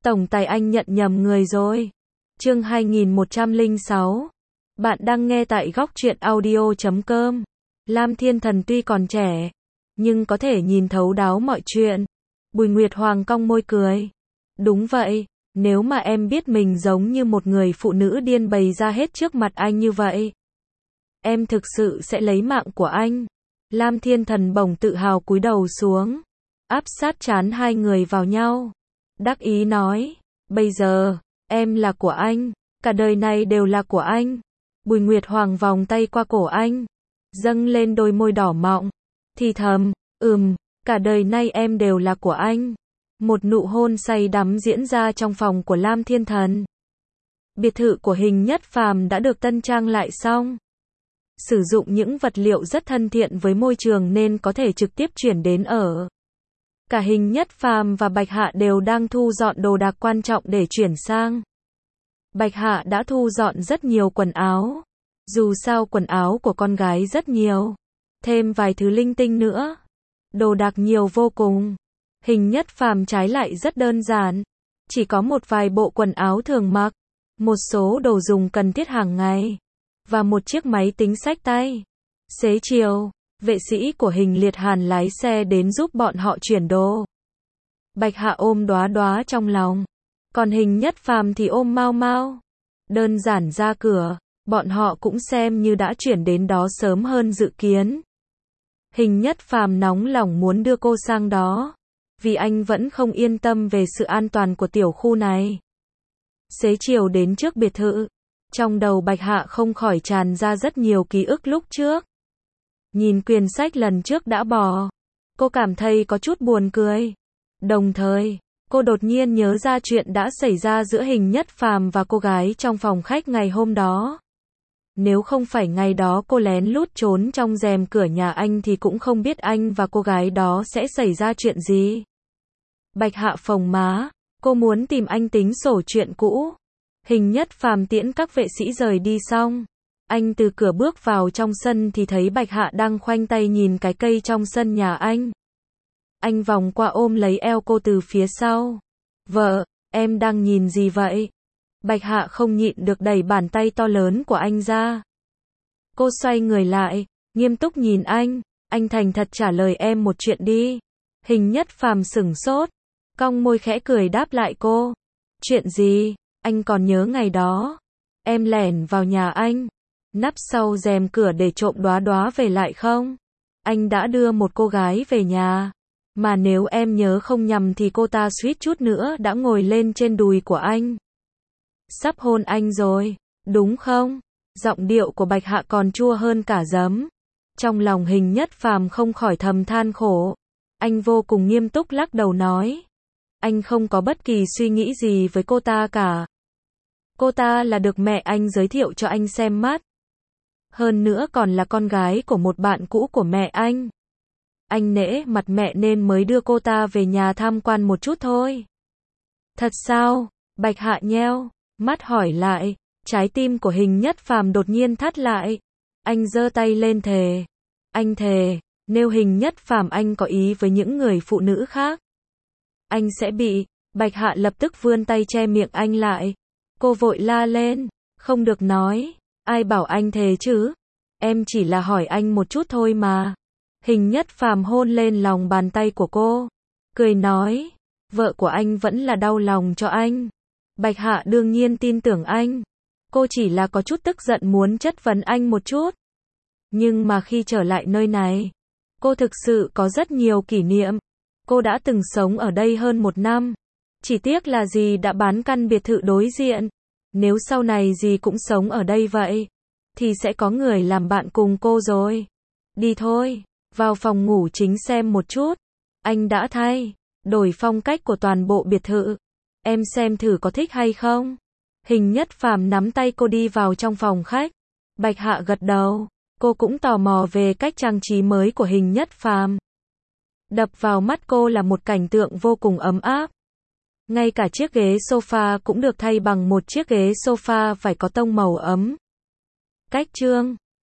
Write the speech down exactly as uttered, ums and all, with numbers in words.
Tổng tài anh nhận nhầm người rồi. Chương hai nghìn một trăm lẻ sáu. Bạn đang nghe tại góc truyện audio chấm com. Lam Thiên Thần tuy còn trẻ, nhưng có thể nhìn thấu đáo mọi chuyện. Bùi Nguyệt Hoàng cong môi cười. Đúng vậy, nếu mà em biết mình giống như một người phụ nữ điên bày ra hết trước mặt anh như vậy, em thực sự sẽ lấy mạng của anh. Lam Thiên Thần bỗng tự hào cúi đầu xuống, áp sát trán hai người vào nhau. Đắc ý nói, bây giờ, em là của anh, cả đời này đều là của anh. Bùi Nguyệt Hoàng vòng tay qua cổ anh, dâng lên đôi môi đỏ mọng, thì thầm, ừm, cả đời nay em đều là của anh. Một nụ hôn say đắm diễn ra trong phòng của Lam Thiên Thần. Biệt thự của Hình Nhất Phàm đã được tân trang lại xong. Sử dụng những vật liệu rất thân thiện với môi trường nên có thể trực tiếp chuyển đến ở. Cả Hình Nhất Phàm và Bạch Hạ đều đang thu dọn đồ đạc quan trọng để chuyển sang. Bạch Hạ đã thu dọn rất nhiều quần áo. Dù sao quần áo của con gái rất nhiều. Thêm vài thứ linh tinh nữa. Đồ đạc nhiều vô cùng. Hình Nhất Phàm trái lại rất đơn giản. Chỉ có một vài bộ quần áo thường mặc. Một số đồ dùng cần thiết hàng ngày. Và một chiếc máy tính xách tay. Xế chiều, vệ sĩ của Hình Liệt Hàn lái xe đến giúp bọn họ chuyển đồ. Bạch Hạ ôm Đóa Đóa trong lòng. Còn Hình Nhất Phàm thì ôm Mau Mau. Đơn giản ra cửa, bọn họ cũng xem như đã chuyển đến đó sớm hơn dự kiến. Hình Nhất Phàm nóng lòng muốn đưa cô sang đó, vì anh vẫn không yên tâm về sự an toàn của tiểu khu này. Xế chiều đến trước biệt thự, trong đầu Bạch Hạ không khỏi tràn ra rất nhiều ký ức lúc trước. Nhìn quyển sách lần trước đã bỏ, cô cảm thấy có chút buồn cười. Đồng thời, cô đột nhiên nhớ ra chuyện đã xảy ra giữa Hình Nhất Phàm và cô gái trong phòng khách ngày hôm đó. Nếu không phải ngày đó cô lén lút trốn trong rèm cửa nhà anh thì cũng không biết anh và cô gái đó sẽ xảy ra chuyện gì. Bạch Hạ phồng má, cô muốn tìm anh tính sổ chuyện cũ. Hình Nhất Phàm tiễn các vệ sĩ rời đi xong, anh từ cửa bước vào trong sân thì thấy Bạch Hạ đang khoanh tay nhìn cái cây trong sân nhà anh. Anh vòng qua ôm lấy eo cô từ phía sau. Vợ, em đang nhìn gì vậy? Bạch Hạ không nhịn được đẩy bàn tay to lớn của anh ra. Cô xoay người lại, nghiêm túc nhìn anh. Anh thành thật trả lời em một chuyện đi. Hình Nhất Phàm sửng sốt, cong môi khẽ cười đáp lại cô. Chuyện gì? Anh còn nhớ ngày đó. Em lẻn vào nhà anh, nắp sau rèm cửa để trộm Đóa Đóa về lại không? Anh đã đưa một cô gái về nhà. Mà nếu em nhớ không nhầm thì cô ta suýt chút nữa đã ngồi lên trên đùi của anh. Sắp hôn anh rồi, đúng không? Giọng điệu của Bạch Hạ còn chua hơn cả giấm. Trong lòng Hình Nhất Phàm không khỏi thầm than khổ. Anh vô cùng nghiêm túc lắc đầu nói. Anh không có bất kỳ suy nghĩ gì với cô ta cả. Cô ta là được mẹ anh giới thiệu cho anh xem mắt. Hơn nữa còn là con gái của một bạn cũ của mẹ anh. Anh nể mặt mẹ nên mới đưa cô ta về nhà tham quan một chút thôi. Thật sao? Bạch Hạ nheo mắt hỏi lại. Trái tim của Hình Nhất Phàm đột nhiên thắt lại. Anh giơ tay lên thề. Anh thề, nếu Hình Nhất Phàm anh có ý với những người phụ nữ khác, anh sẽ bị. Bạch Hạ lập tức vươn tay che miệng anh lại. Cô vội la lên. Không được nói. Ai bảo anh thề chứ? Em chỉ là hỏi anh một chút thôi mà. Hình Nhất Phàm hôn lên lòng bàn tay của cô, cười nói, vợ của anh vẫn là đau lòng cho anh. Bạch Hạ đương nhiên tin tưởng anh. Cô chỉ là có chút tức giận muốn chất vấn anh một chút. Nhưng mà khi trở lại nơi này, cô thực sự có rất nhiều kỷ niệm. Cô đã từng sống ở đây hơn một năm. Chỉ tiếc là dì đã bán căn biệt thự đối diện. Nếu sau này dì cũng sống ở đây vậy, thì sẽ có người làm bạn cùng cô rồi. Đi thôi. Vào phòng ngủ chính xem một chút. Anh đã thay đổi phong cách của toàn bộ biệt thự. Em xem thử có thích hay không? Hình Nhất Phàm nắm tay cô đi vào trong phòng khách. Bạch Hạ gật đầu. Cô cũng tò mò về cách trang trí mới của Hình Nhất Phàm. Đập vào mắt cô là một cảnh tượng vô cùng ấm áp. Ngay cả chiếc ghế sofa cũng được thay bằng một chiếc ghế sofa phải có tông màu ấm. Cách trương